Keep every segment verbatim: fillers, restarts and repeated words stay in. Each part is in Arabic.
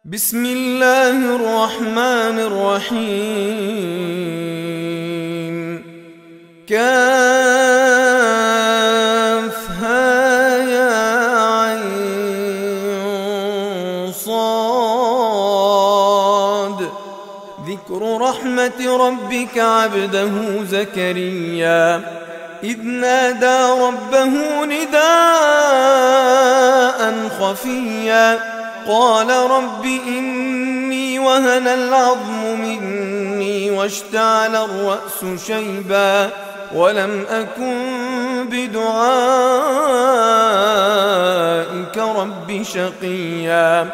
بسم الله الرحمن الرحيم. كافها يا عين صاد. ذكر رحمة ربك عبده زكريا إذ نادى ربه نداء خفيا قال رب إني وهن العظم مني واشتعل الرأس شيبا ولم أكن بدعائك رب شقيا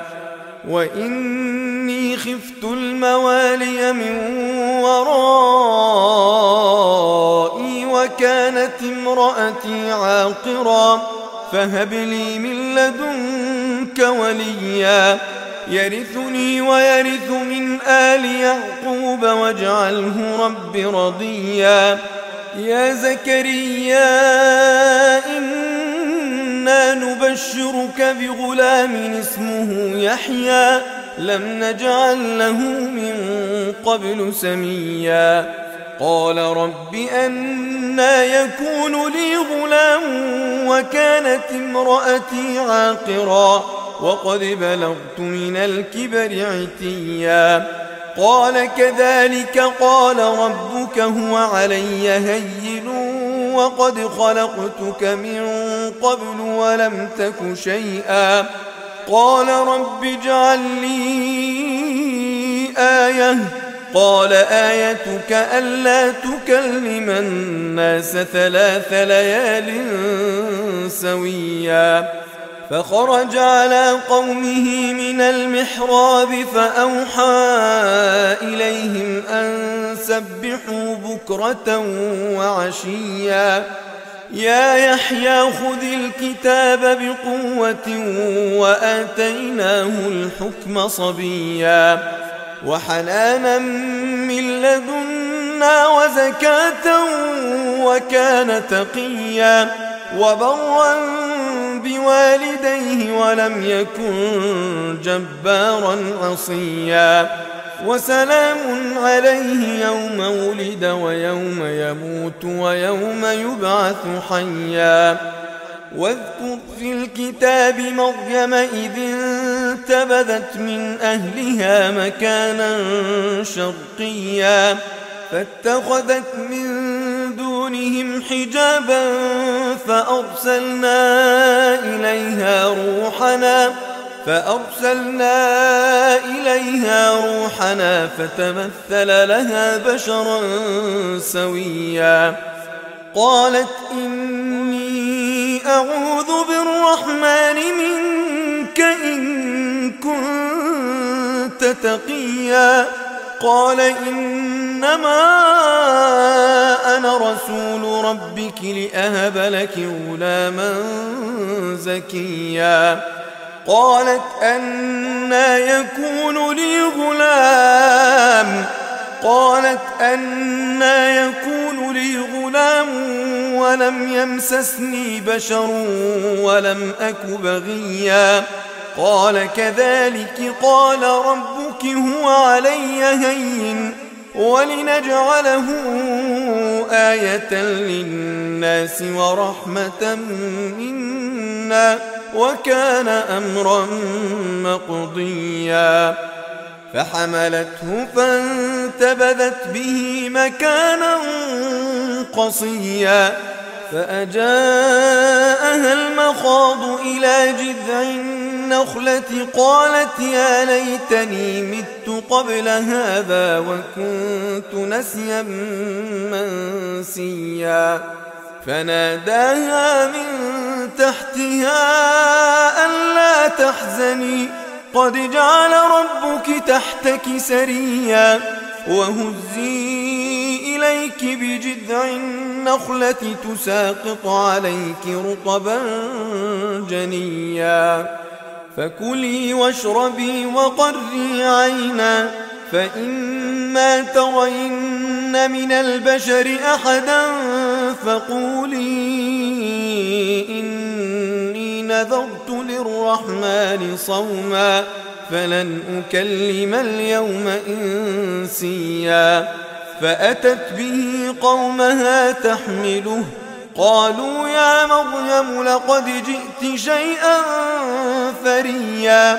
وإني خفت الموالي من ورائي وكانت امرأتي عاقرا فهب لي من لدنك وليا يرثني ويرث من آل يعقوب واجعله رب رضيا. يا زكريا إنا نبشرك بغلام اسمه يحيى لم نجعل له من قبل سميا. قال رب أنى يكون لي غلام وكانت امرأتي عاقرا وقد بلغت من الكبر عتيا. قال كذلك قال ربك هو علي هين وقد خلقتك من قبل ولم تك شيئا. قال رب اجعل لي آية. قال آيتك ألا تكلم الناس ثلاث ليال سويا. فخرج على قومه من المحراب فأوحى إليهم أن سبحوا بكرة وعشيا. يا يحيى خذ الكتاب بقوة وآتيناه الحكم صبيا وحنانا من لدنا وزكاة وكان تقيا وبرا بوالديه ولم يكن جبارا عصيا. وسلام عليه يوم ولد ويوم يموت ويوم يبعث حيا. واذكر في الكتاب مريم إذ انتبذت من أهلها مكانا شرقيا فاتخذت من دونهم حجابا فأرسلنا إليها روحنا فأرسلنا إليها روحنا فتمثل لها بشرا سويا. قالت إني أعوذ بالرحمن منك إن كنت تقيا. قال إنما أنا رسول ربك لأهب لك غلاما زكيا. قالت أنى يكون لي غلام قالت أنى يكون لي غلام ولم يمسسني بشر ولم أك بغيا. قال كذلك قال ربك هو علي هين ولنجعله آية للناس ورحمة منا وكان أمرا مقضيا. فحملته فانتبذت به مكانا قصيا فأجاءها المخاض إلى جذع النخلة قالت يا ليتني مت قبل هذا وكنت نسيا منسيا. فناداها من تحتها ألا تحزني قد جعل ربك تحتك سريا وهزي إليك بجذع النخلة تساقط عليك رطبا جنيا. فكلي واشربي وقري عينا فإما ترين من البشر أحدا فقولي إني نذرت للرحمن صوما فلن أكلم اليوم إنسيا فأتت به قومها تحمله قالوا يا مريم لقد جئت شيئا فريا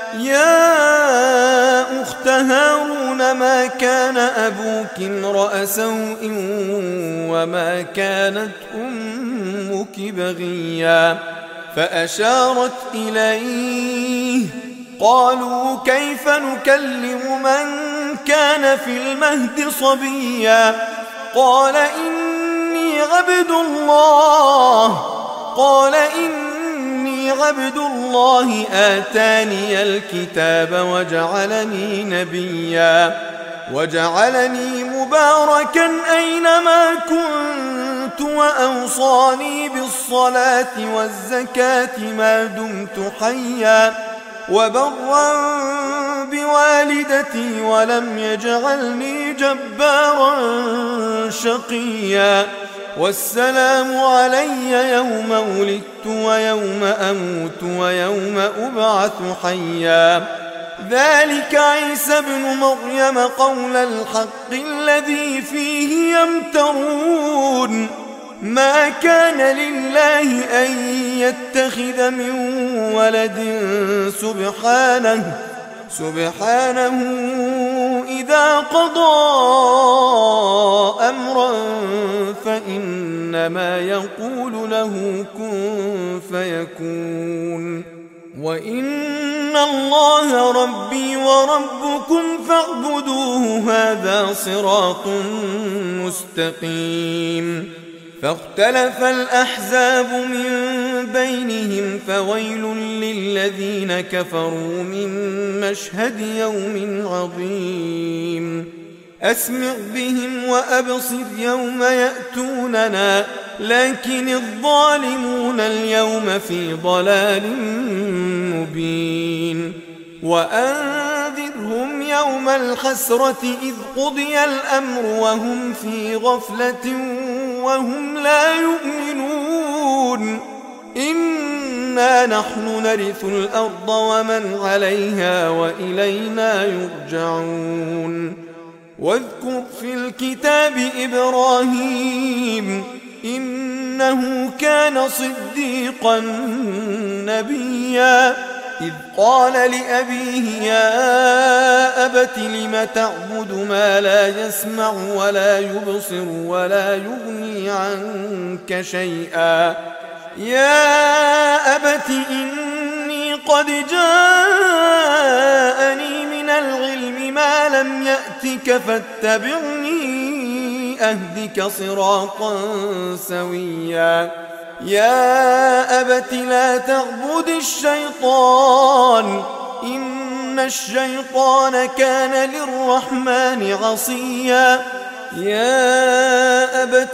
يا أخت هارون ما كان أبوك امرأ سوء وما كانت أمك بغيا فأشارت إليه قالوا كيف نكلم من كان في المهد صبيا قال إني عبد الله قال إني عبد الله آتاني الكتاب وجعلني نبيا وجعلني مباركا أينما كنت وأوصاني بالصلاة والزكاة ما دمت حيا وبرا بوالدتي ولم يجعلني جبارا شقيا والسلام علي يوم ولدت ويوم أموت ويوم أبعث حيا ذلك عيسى ابن مريم قول الحق الذي فيه يمترون ما كان لله أن يتخذ من ولد سبحانه سبحانه إذا قضى أمرا فإنما يقول له كن فيكون وإن الله ربي وربكم فاعبدوه هذا صراط مستقيم فاختلف الأحزاب من بينهم فويل للذين كفروا من مشهد يوم عظيم أسمع بهم وأبصر يوم يأتوننا لكن الظالمون اليوم في ضلال مبين وأنذرهم يوم الحسرة إذ قضي الأمر وهم في غفلة وهم لا يؤمنون إنا نحن نرث الأرض ومن عليها وإلينا يرجعون واذكر في الكتاب إبراهيم إنه كان صديقا نبيا إذ قال لأبيه يا أبت لم تعبد ما لا يسمع ولا يبصر ولا يغني عنك شيئا يا أبت إني قد جاءني من العلم ما لم يأتك فاتبعني أهدك صراطا سويا يا أبت لا تعبد الشيطان إن الشيطان كان للرحمن عصيا يا أبت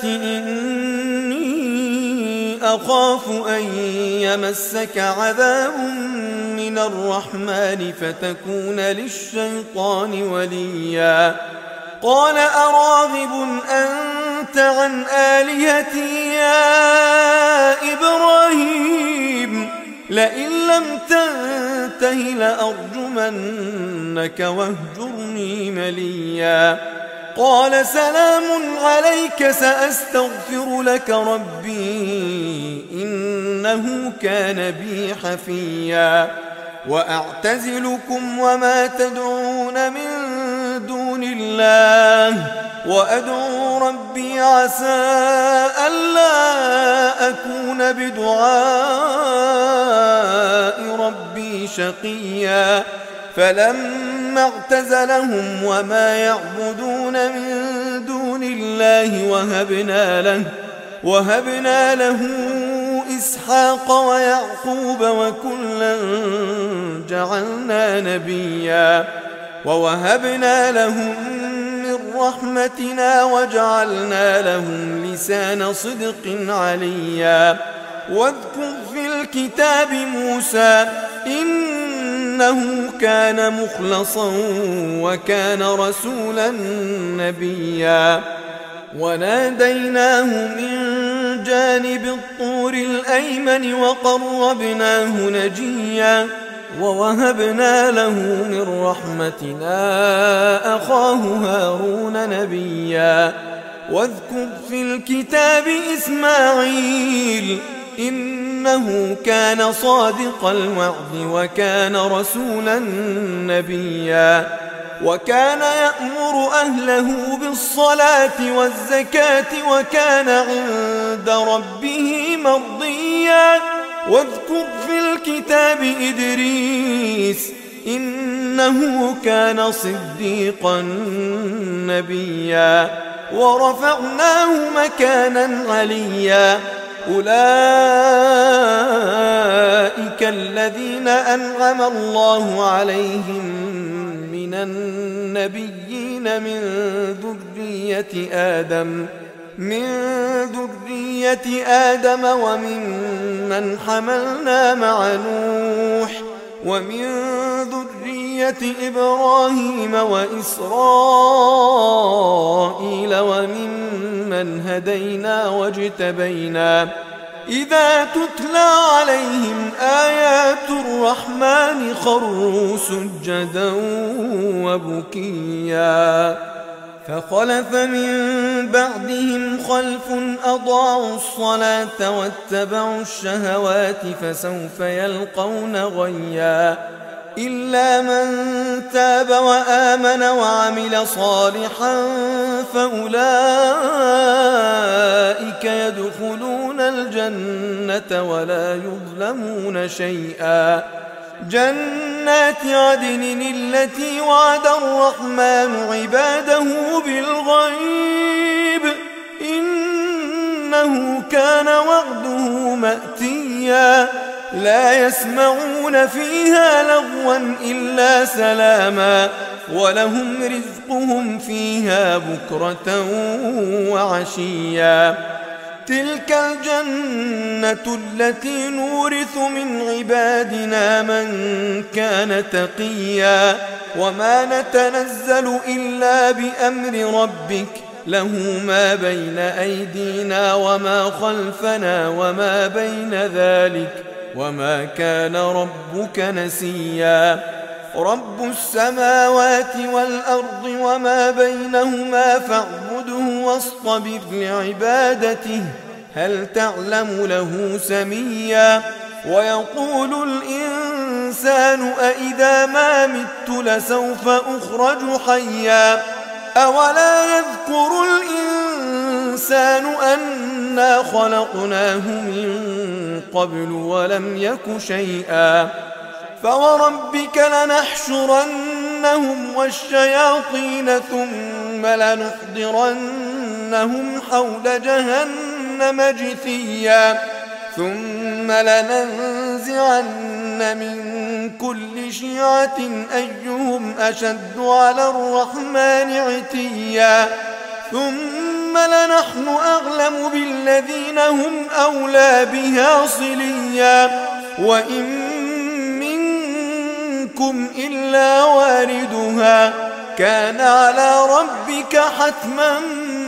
إني أخاف أن يمسك عذاب من الرحمن فتكون للشيطان وليا قال أراغب أنت عن آلهتي يا إبراهيم لئن لم تنته لأرجمنك واهجرني مليا قال سلام عليك سأستغفر لك ربي إنه كان بي حفيا وأعتزلكم وما تدعون من دون الله وأدعو ربي عسى ألا أكون بدعاء ربي شقيا فلما اعتزلهم وما يعبدون من دون الله وهبنا له وهبنا له إسحاق ويعقوب وكلا جعلنا نبيا ووهبنا لهم من رحمتنا وجعلنا لهم لسان صدق عليا واذكر في الكتاب موسى إنه كان مخلصا وكان رسولا نبيا وناديناه من جانب الطور الأيمن وقربناه نجيا ووهبنا له من رحمتنا أخاه هارون نبيا واذكر في الكتاب إسماعيل إنه كان صادق الوعد وكان رسولا نبيا وكان يأمر أهله بالصلاة والزكاة وكان عند ربه مرضيا واذكر في الكتاب إدريس إنه كان صديقا نبيا ورفعناه مكانا عليا أولئك الذين أنعم الله عليهم من النبيين من ذرية آدم من ذرية آدم وممن حملنا مع نوح ومن ذرية إبراهيم وإسرائيل وممن هدينا واجتبينا إذا تتلى عليهم آيات الرحمن خروا سجدا وبكيا فخلف من بعدهم خلف أضاعوا الصلاة واتبعوا الشهوات فسوف يلقون غيا إلا من تاب وآمن وعمل صالحا فأولئك يدخلون الجنة ولا يظلمون شيئا جنات عدن التي وعد الرحمن عباده بالغيب إنه كان وعده مأتيا لا يسمعون فيها لغوا إلا سلاما ولهم رزقهم فيها بكرة وعشيا تلك الجنة التي نورث من عبادنا من كان تقيا وما نتنزل إلا بأمر ربك له ما بين أيدينا وما خلفنا وما بين ذلك وما كان ربك نسيا رب السماوات والأرض وما بينهما فاعبده واصطبر لعبادته هل تعلم له سميا ويقول الإنسان أإذا ما مت لسوف أخرج حيا أولا يذكر الإنسان أنا خلقناه من قبل ولم يك شيئا فوربك لنحشرنهم والشياطين ثم لنحضرنهم حول جهنم جثيا ثم لننزعن من كل شيعة أيهم أشد على الرحمن عتيا ثم لنحن أعلم بالذين هم أولى بها صليا وإن منكم إلا واردها كان على ربك حتما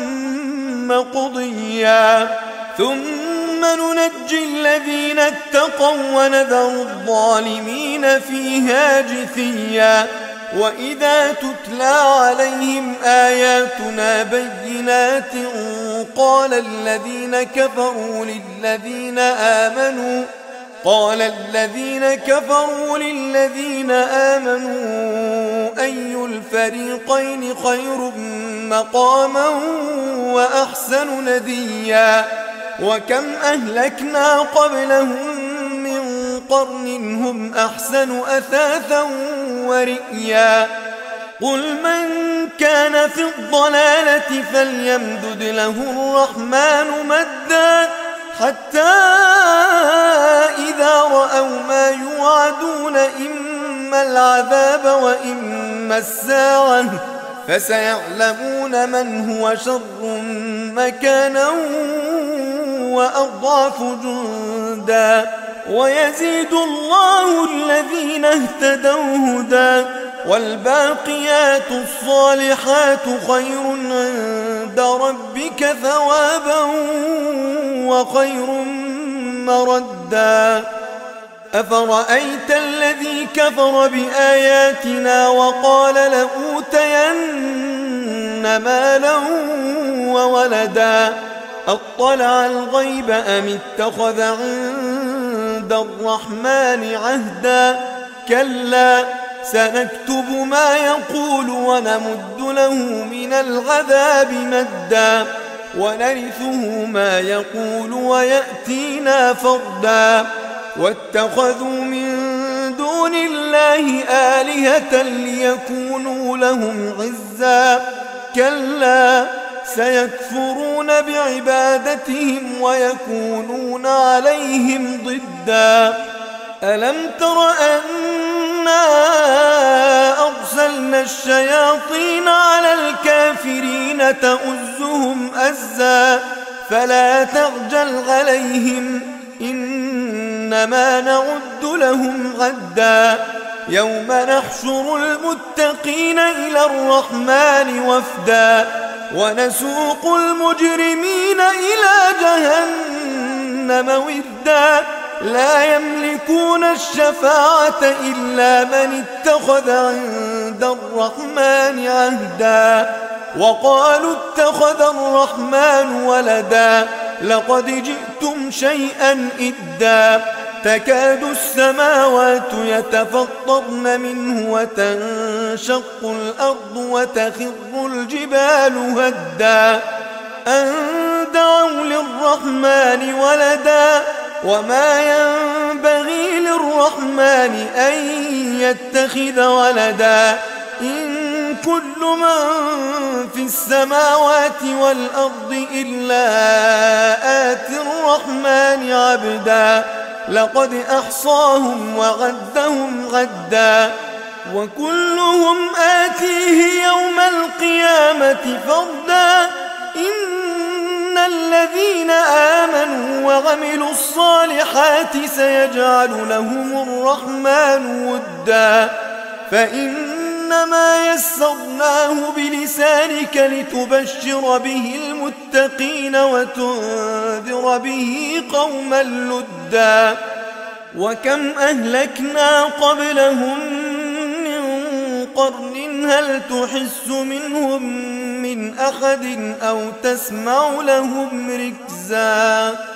مقضيا ثم ننجي الذين اتقوا ونذر الظالمين فيها جثيا وإذا تتلى عليهم آياتنا بينات قال الذين كفروا للذين آمنوا قال الذين كفروا للذين آمنوا أي الفريقين خير مقاما وأحسن نديا وكم أهلكنا قبلهم من قرن هم أحسن أثاثا ورئيا قل من كان في الضلالة فليمدد له الرحمن مدا حتى إذا رأوا ما يوعدون إما العذاب وإما الساعة فسيعلمون من هو شر مكانا وأضعف جندا ويزيد الله الذين اهتدوا هدى والباقيات الصالحات خير عند ربك ثوابا وخير مردا أفرأيت الذي كفر بآياتنا وقال لأوتين مالا وولدا أطلع الغيب أم اتخذ عند الرحمن عهدا كلا سنكتب ما يقول ونمد له من العذاب مدا ونرثه ما يقول ويأتينا فردا واتخذوا من دون الله آلهة ليكونوا لهم عزا كلا سيكفرون بعبادتهم ويكونون عليهم ضدا ألم تر أنا أرسلنا الشياطين على الكافرين تؤزهم أزا فلا تعجل عليهم إنما نعد لهم عدا يوم نحشر المتقين إلى الرحمن وفدا ونسوق المجرمين إلى جهنم وردا لا يملكون الشفاعة إلا من اتخذ عند الرحمن عهدا وقالوا اتخذ الرحمن ولدا لقد جئتم شيئا إدا تكاد السماوات يتفطرن منه وتنشق الأرض وتخر الجبال هدا أن دعوا للرحمن ولدا وما ينبغي للرحمن أن يتخذ ولدا إن كل من في السماوات والأرض إلا آتي الرحمن عبدا لقد أحصاهم وعدهم عدا وكلهم آتيه يوم القيامة فردا إن الذين آمنوا وعملوا الصالحات سيجعل لهم الرحمن ودا فإنما يسرناه بلسانك لتبشر به المتقين وتنذر به قوما لدا وكم أهلكنا قبلهم من قرن هل تحس منهم من أحد أو تسمع لهم ركزا